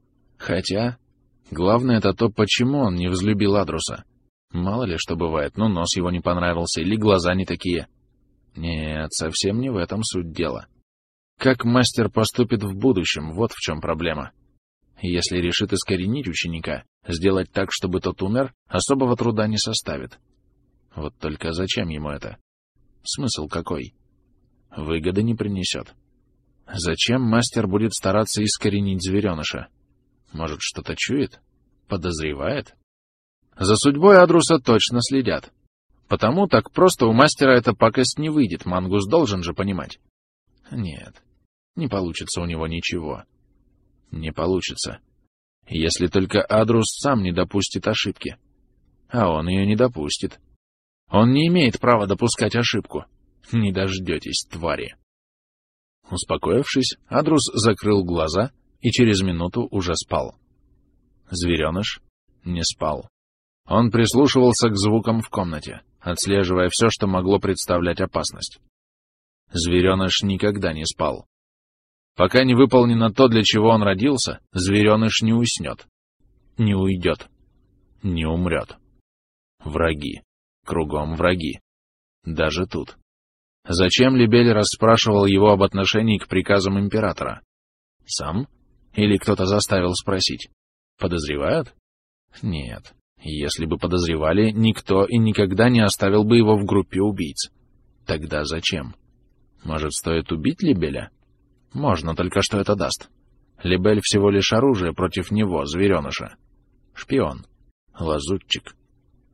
Speaker 1: Хотя, главное это то, почему он не взлюбил Адруса. Мало ли что бывает, ну нос его не понравился или глаза не такие. Нет, совсем не в этом суть дела. Как мастер поступит в будущем, вот в чем проблема. Если решит искоренить ученика, сделать так, чтобы тот умер, особого труда не составит. Вот только зачем ему это? Смысл какой? Выгоды не принесет. Зачем мастер будет стараться искоренить звереныша? Может, что-то чует? Подозревает? За судьбой Адруса точно следят. Потому так просто у мастера эта пакость не выйдет, Мангус должен же понимать. Нет, не получится у него ничего. Не получится. Если только Адрус сам не допустит ошибки. А он ее не допустит. Он не имеет права допускать ошибку. Не дождетесь, твари. Успокоившись, Адрус закрыл глаза и через минуту уже спал. Звереныш не спал. Он прислушивался к звукам в комнате, отслеживая все, что могло представлять опасность. Звереныш никогда не спал. Пока не выполнено то, для чего он родился, звереныш не уснет, не уйдет, не умрет. Враги. Кругом враги. Даже тут. Зачем Лебель расспрашивал его об отношении к приказам императора? Сам? Или кто-то заставил спросить? Подозревают? Нет. Если бы подозревали, никто и никогда не оставил бы его в группе убийц. Тогда зачем? Может, стоит убить Лебеля? Можно, только что это даст. Лебель всего лишь оружие против него, звереныша. Шпион. Лазутчик.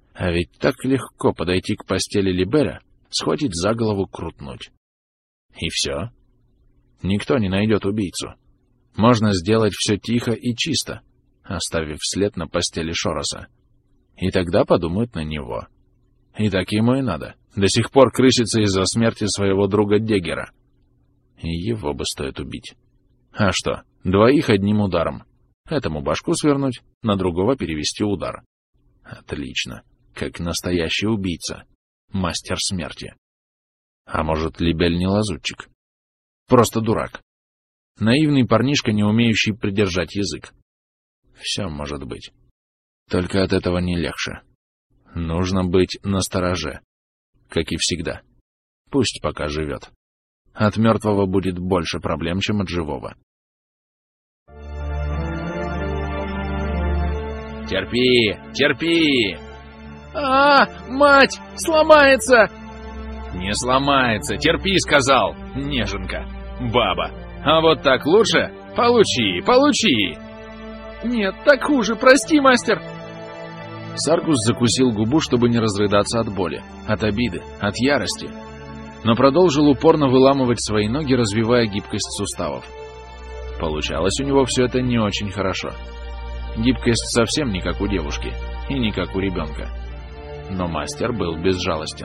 Speaker 1: А ведь так легко подойти к постели Либеля, схватить за голову, крутнуть. И все. Никто не найдет убийцу. Можно сделать все тихо и чисто, оставив след на постели Шороса. И тогда подумают на него. И так ему и надо. До сих пор крысится из-за смерти своего друга Деггера. И его бы стоит убить. А что, 2 одним ударом. Этому башку свернуть, на другого перевести удар. Отлично. Как настоящий убийца. Мастер смерти. А может, Либель не лазутчик? Просто дурак. Наивный парнишка, не умеющий придержать язык. Все может быть. Только от этого не легче. Нужно быть настороже. Как и всегда. Пусть пока живет. От мертвого будет больше проблем, чем от живого. «Терпи! Терпи!»
Speaker 2: Мать! Сломается!»
Speaker 1: «Не сломается! Терпи!» — сказал! Неженка! Баба! А вот так лучше? Получи! Получи!»
Speaker 2: «Нет, так хуже! Прости, мастер!»
Speaker 1: Саргус закусил губу, чтобы не разрыдаться от боли, от обиды, от ярости, но продолжил упорно выламывать свои ноги, развивая гибкость суставов. Получалось у него все это не очень хорошо. Гибкость совсем не как у девушки и не как у ребенка. Но мастер был безжалостен.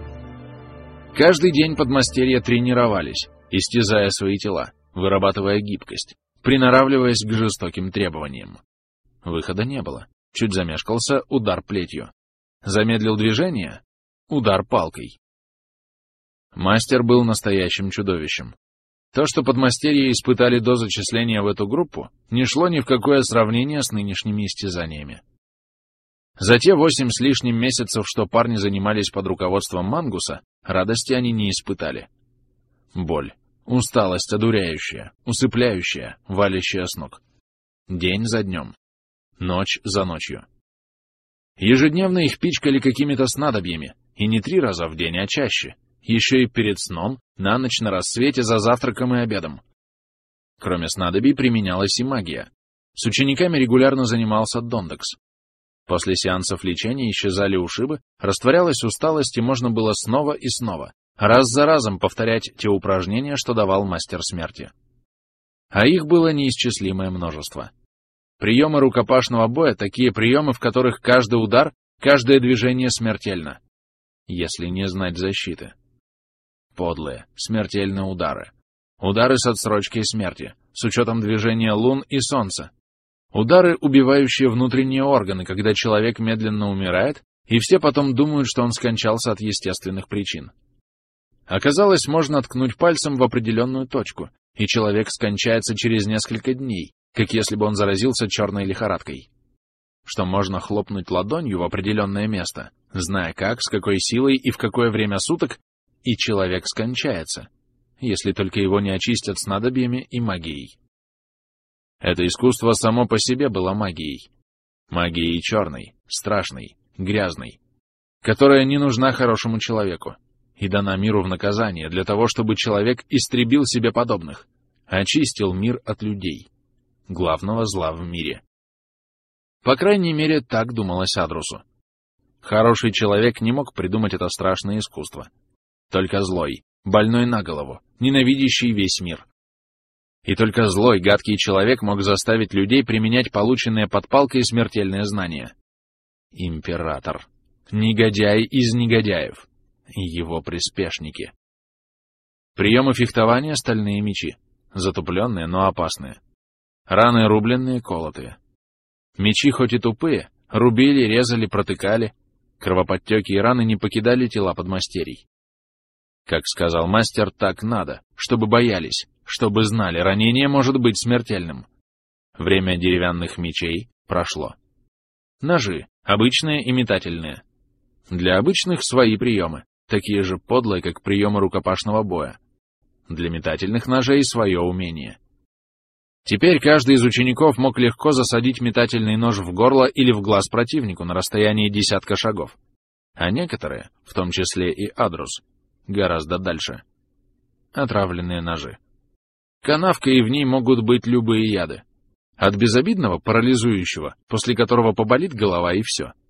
Speaker 1: Каждый день подмастерья тренировались, истязая свои тела, вырабатывая гибкость, приноравливаясь к жестоким требованиям. Выхода не было. Чуть замешкался — удар плетью. Замедлил движение — удар палкой. Мастер был настоящим чудовищем. То, что подмастерья испытали до зачисления в эту группу, не шло ни в какое сравнение с нынешними истязаниями. За те 8 с лишним месяцев, что парни занимались под руководством Мангуса, радости они не испытали. Боль, усталость одуряющая, усыпляющая, валящая с ног. День за днем. Ночь за ночью. Ежедневно их пичкали какими-то снадобьями, и не 3 раза в день, а чаще, еще и перед сном, на ночь, на рассвете, за завтраком и обедом. Кроме снадобий применялась и магия. С учениками регулярно занимался Дондекс. После сеансов лечения исчезали ушибы, растворялась усталость, и можно было снова и снова, раз за разом повторять те упражнения, что давал мастер смерти. А их было неисчислимое множество. Приемы рукопашного боя — такие приемы, в которых каждый удар, каждое движение смертельно, если не знать защиты. Подлые, смертельные удары. Удары с отсрочкой смерти, с учетом движения лун и солнца. Удары, убивающие внутренние органы, когда человек медленно умирает, и все потом думают, что он скончался от естественных причин. Оказалось, можно ткнуть пальцем в определенную точку, и человек скончается через несколько дней, как если бы он заразился черной лихорадкой. Что можно хлопнуть ладонью в определенное место, зная как, с какой силой и в какое время суток, и человек скончается, если только его не очистят снадобьями и магией. Это искусство само по себе было магией. Магией черной, страшной, грязной, которая не нужна хорошему человеку и дана миру в наказание для того, чтобы человек истребил себе подобных, очистил мир от людей, главного зла в мире. По крайней мере, так думалось Адрусу. Хороший человек не мог придумать это страшное искусство. Только злой, больной на голову, ненавидящий весь мир. И только злой, гадкий человек мог заставить людей применять полученные под палкой смертельные знания. Император. Негодяй из негодяев. И его приспешники. Приемы фехтования — стальные мечи. Затупленные, но опасные. Раны рубленные, колотые. Мечи хоть и тупые, рубили, резали, протыкали. Кровоподтеки и раны не покидали тела подмастерий. Как сказал мастер, так надо, чтобы боялись, чтобы знали, ранение может быть смертельным. Время деревянных мечей прошло. Ножи, обычные и метательные. Для обычных свои приемы, такие же подлые, как приемы рукопашного боя. Для метательных ножей свое умение. Теперь каждый из учеников мог легко засадить метательный нож в горло или в глаз противнику на расстоянии 10 шагов, а некоторые, в том числе и Адрус, гораздо дальше. Отравленные ножи. Канавка, и в ней могут быть любые яды. От безобидного, парализующего, после которого поболит голова и все,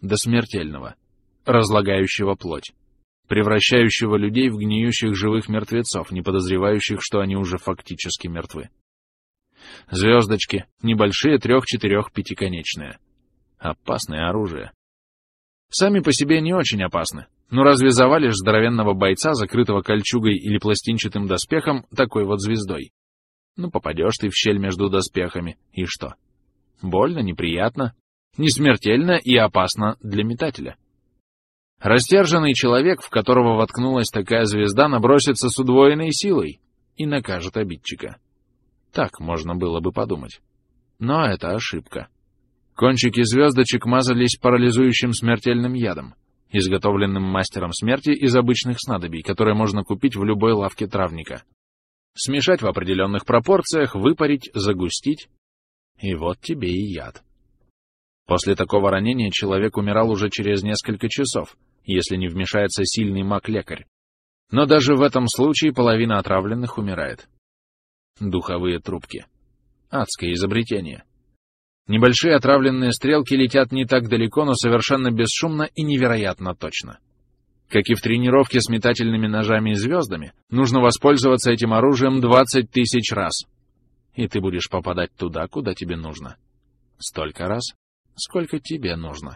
Speaker 1: до смертельного, разлагающего плоть, превращающего людей в гниющих живых мертвецов, не подозревающих, что они уже фактически мертвы. Звездочки, небольшие 3-, 4-, 5-конечные. Опасное оружие. Сами по себе не очень опасны, но разве завалишь здоровенного бойца, закрытого кольчугой или пластинчатым доспехом, такой вот звездой? Ну, попадешь ты в щель между доспехами, и что? Больно, неприятно, не смертельно и опасно для метателя. Растерженный человек, в которого воткнулась такая звезда, набросится с удвоенной силой и накажет обидчика. Так можно было бы подумать. Но это ошибка. Кончики звездочек мазались парализующим смертельным ядом, изготовленным мастером смерти из обычных снадобий, которые можно купить в любой лавке травника. Смешать в определенных пропорциях, выпарить, загустить. И вот тебе и яд. После такого ранения человек умирал уже через несколько часов, если не вмешается сильный маг-лекарь. Но даже в этом случае половина отравленных умирает. Духовые трубки. Адское изобретение. Небольшие отравленные стрелки летят не так далеко, но совершенно бесшумно и невероятно точно. Как и в тренировке с метательными ножами и звездами, нужно воспользоваться этим оружием 20 000 раз. И ты будешь попадать туда, куда тебе нужно. Столько раз, сколько тебе нужно.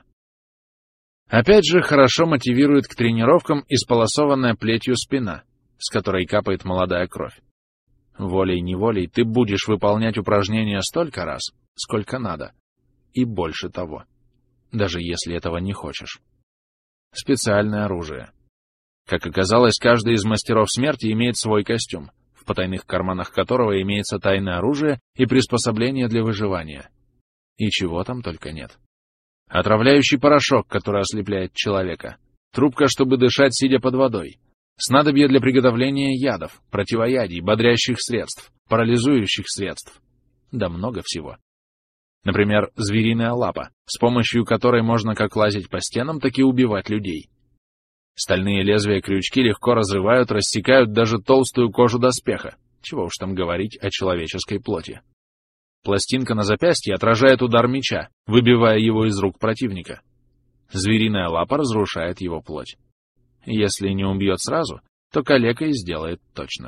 Speaker 1: Опять же, хорошо мотивирует к тренировкам исполосованная плетью спина, с которой капает молодая кровь. Волей-неволей ты будешь выполнять упражнения столько раз, сколько надо, и больше того, даже если этого не хочешь. Специальное оружие. Как оказалось, каждый из мастеров смерти имеет свой костюм, в потайных карманах которого имеется тайное оружие и приспособление для выживания. И чего там только нет. Отравляющий порошок, который ослепляет человека, трубка, чтобы дышать, сидя под водой, снадобья для приготовления ядов, противоядий, бодрящих средств, парализующих средств. Да много всего. Например, звериная лапа, с помощью которой можно как лазить по стенам, так и убивать людей. Стальные лезвия-крючки легко разрывают, рассекают даже толстую кожу доспеха. Чего уж там говорить о человеческой плоти. Пластинка на запястье отражает удар меча, выбивая его из рук противника. Звериная лапа разрушает его плоть. Если не убьет сразу, то калекой сделает точно.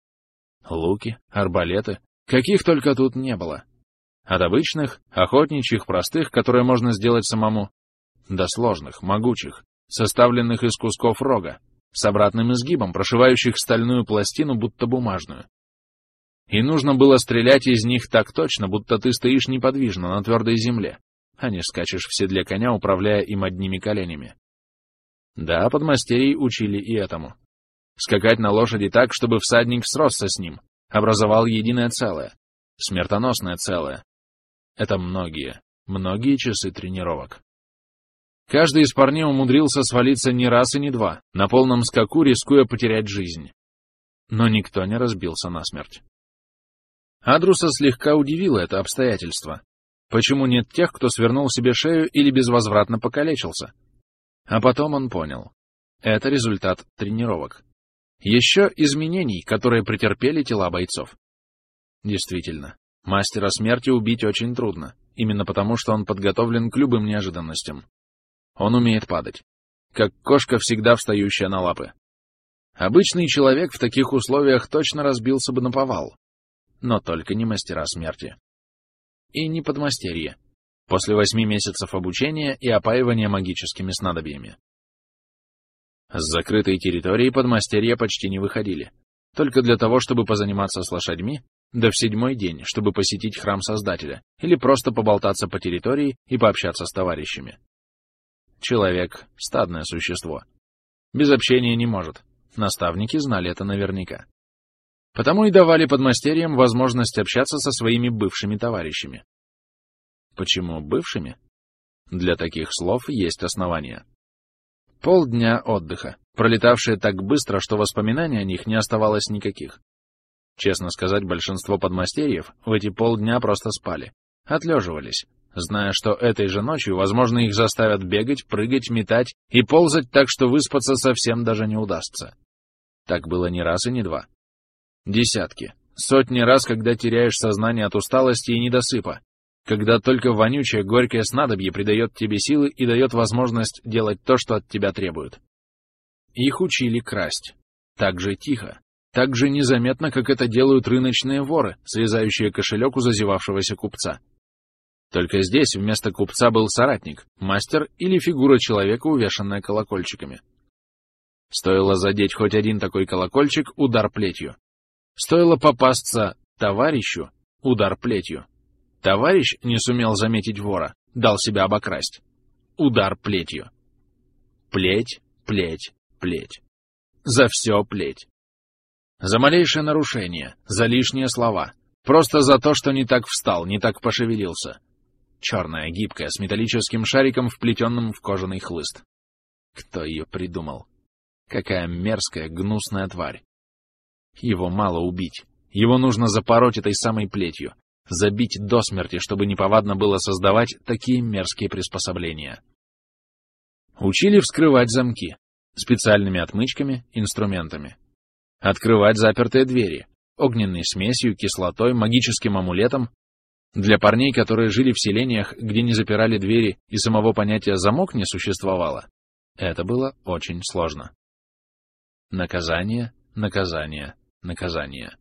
Speaker 1: Луки, арбалеты, каких только тут не было. От обычных, охотничьих, простых, которые можно сделать самому, до сложных, могучих, составленных из кусков рога, с обратным изгибом, прошивающих стальную пластину, будто бумажную. И нужно было стрелять из них так точно, будто ты стоишь неподвижно на твердой земле, а не скачешь в седле коня, управляя им одними коленями. Да, подмастерий учили и этому. Скакать на лошади так, чтобы всадник сросся с ним, образовал единое целое, смертоносное целое. Это многие часы тренировок. Каждый из парней умудрился свалиться не раз и не два, на полном скаку, рискуя потерять жизнь. Но никто не разбился насмерть. Адруса слегка удивило это обстоятельство. Почему нет тех, кто свернул себе шею или безвозвратно покалечился? А потом он понял. Это результат тренировок. Еще изменений, которые претерпели тела бойцов. Действительно, мастера смерти убить очень трудно, именно потому, что он подготовлен к любым неожиданностям. Он умеет падать, как кошка, всегда встающая на лапы. Обычный человек в таких условиях точно разбился бы наповал. Но только не мастера смерти. И не подмастерье. После 8 месяцев обучения и опаивания магическими снадобьями. С закрытой территории подмастерья почти не выходили. Только для того, чтобы позаниматься с лошадьми, да в 7-й день, чтобы посетить храм Создателя, или просто поболтаться по территории и пообщаться с товарищами. Человек — стадное существо. Без общения не может. Наставники знали это наверняка. Потому и давали подмастерьям возможность общаться со своими бывшими товарищами. Почему бывшими? Для таких слов есть основания. Полдня отдыха, пролетавшие так быстро, что воспоминаний о них не оставалось никаких. Честно сказать, большинство подмастерьев в эти полдня просто спали, отлеживались, зная, что этой же ночью, возможно, их заставят бегать, прыгать, метать и ползать так, что выспаться совсем даже не удастся. Так было не раз и не два. Десятки, сотни раз, когда теряешь сознание от усталости и недосыпа, когда только вонючее горькое снадобье придает тебе силы и дает возможность делать то, что от тебя требуют. Их учили красть. Так же тихо, так же незаметно, как это делают рыночные воры, срезающие кошелек у зазевавшегося купца. Только здесь вместо купца был соратник, мастер или фигура человека, увешанная колокольчиками. Стоило задеть хоть один такой колокольчик — удар плетью. Стоило попасться товарищу — удар плетью. Товарищ не сумел заметить вора, дал себя обокрасть. Удар плетью. Плеть, плеть, плеть. За все плеть. За малейшее нарушение, за лишние слова. Просто за то, что не так встал, не так пошевелился. Черная, гибкая, с металлическим шариком, вплетенным в кожаный хлыст. Кто ее придумал? Какая мерзкая, гнусная тварь. Его мало убить. Его нужно запороть этой самой плетью. Забить до смерти, чтобы неповадно было создавать такие мерзкие приспособления. Учили вскрывать замки. Специальными отмычками, инструментами. Открывать запертые двери. Огненной смесью, кислотой, магическим амулетом. Для парней, которые жили в селениях, где не запирали двери и самого понятия «замок» не существовало, это было очень сложно. Наказание, наказание, наказание.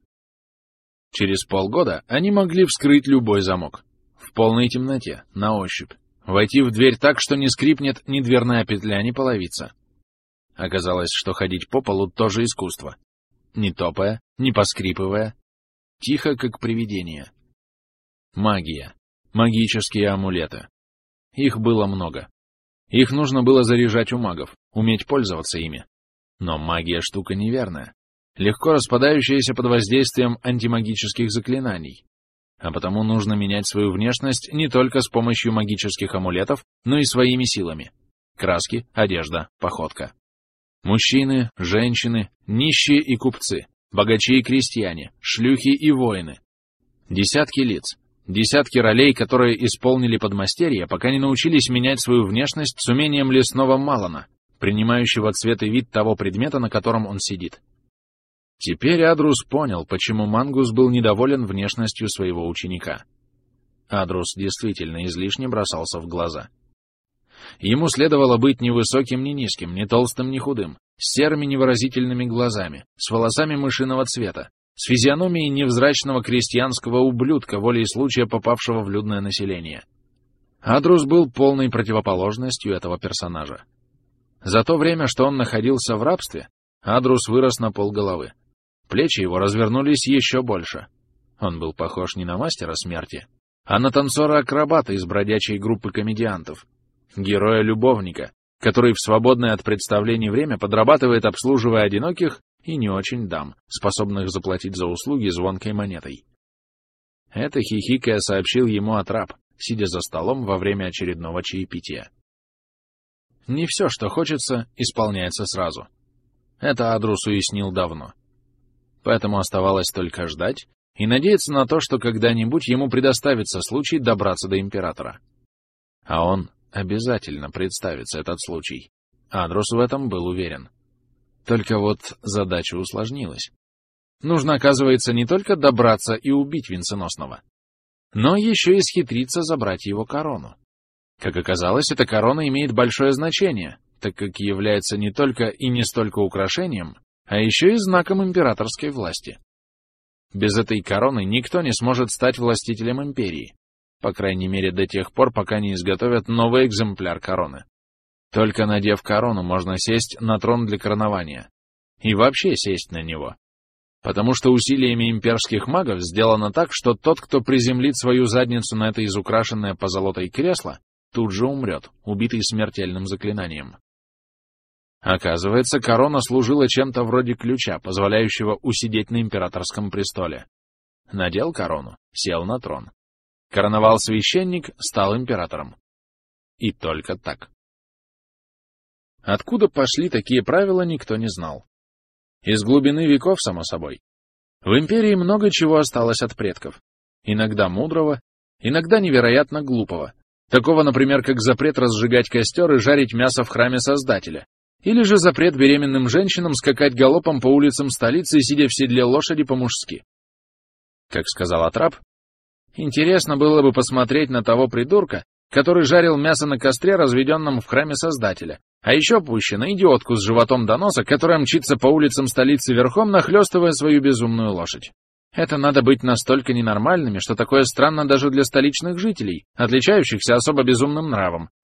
Speaker 1: Через полгода они могли вскрыть любой замок. В полной темноте, на ощупь. Войти в дверь так, что не скрипнет ни дверная петля, ни половица. Оказалось, что ходить по полу тоже искусство. Не топая, не поскрипывая. Тихо, как привидение. Магия. Магические амулеты. Их было много. Их нужно было заряжать у магов, уметь пользоваться ими. Но магия штука неверная. Легко распадающаяся под воздействием антимагических заклинаний. А потому нужно менять свою внешность не только с помощью магических амулетов, но и своими силами. Краски, одежда, походка. Мужчины, женщины, нищие и купцы, богачи и крестьяне, шлюхи и воины. Десятки лиц, десятки ролей, которые исполнили подмастерья, пока не научились менять свою внешность с умением лесного Малана, принимающего цвет и вид того предмета, на котором он сидит. Теперь Адрус понял, почему Мангус был недоволен внешностью своего ученика. Адрус действительно излишне бросался в глаза. Ему следовало быть ни высоким, ни низким, ни толстым, ни худым, с серыми невыразительными глазами, с волосами мышиного цвета, с физиономией невзрачного крестьянского ублюдка, волей случая попавшего в людное население. Адрус был полной противоположностью этого персонажа. За то время, что он находился в рабстве, Адрус вырос на полголовы. Плечи его развернулись еще больше. Он был похож не на мастера смерти, а на танцора-акробата из бродячей группы комедиантов, героя-любовника, который в свободное от представлений время подрабатывает, обслуживая одиноких и не очень дам, способных заплатить за услуги звонкой монетой. Это хихикая сообщил ему Атрап, сидя за столом во время очередного чаепития. Не все, что хочется, исполняется сразу. Это Адрус уяснил давно. Поэтому оставалось только ждать и надеяться на то, что когда-нибудь ему предоставится случай добраться до императора. А он обязательно представится, этот случай. Адрус в этом был уверен. Только вот задача усложнилась. Нужно, оказывается, не только добраться и убить Венценосного, но еще и схитриться забрать его корону. Как оказалось, эта корона имеет большое значение, так как является не только и не столько украшением, а еще и знаком императорской власти. Без этой короны никто не сможет стать властителем империи, по крайней мере до тех пор, пока не изготовят новый экземпляр короны. Только надев корону, можно сесть на трон для коронования. И вообще сесть на него. Потому что усилиями имперских магов сделано так, что тот, кто приземлит свою задницу на это изукрашенное позолотой кресло, тут же умрет, убитый смертельным заклинанием. Оказывается, корона служила чем-то вроде ключа, позволяющего усидеть на императорском престоле. Надел корону, сел на трон. Короновал священник, стал императором. И только так. Откуда пошли такие правила, никто не знал. Из глубины веков, само собой. В империи много чего осталось от предков. Иногда мудрого, иногда невероятно глупого. Такого, например, как запрет разжигать костер и жарить мясо в храме Создателя. Или же запрет беременным женщинам скакать галопом по улицам столицы, сидя в седле лошади по-мужски. Как сказал Атрап, Интересно было бы посмотреть на того придурка, который жарил мясо на костре, разведенном в храме Создателя, а еще пуще на идиотку с животом до носа, которая мчится по улицам столицы верхом, нахлёстывая свою безумную лошадь. Это надо быть настолько ненормальными, что такое странно даже для столичных жителей, отличающихся особо безумным нравом,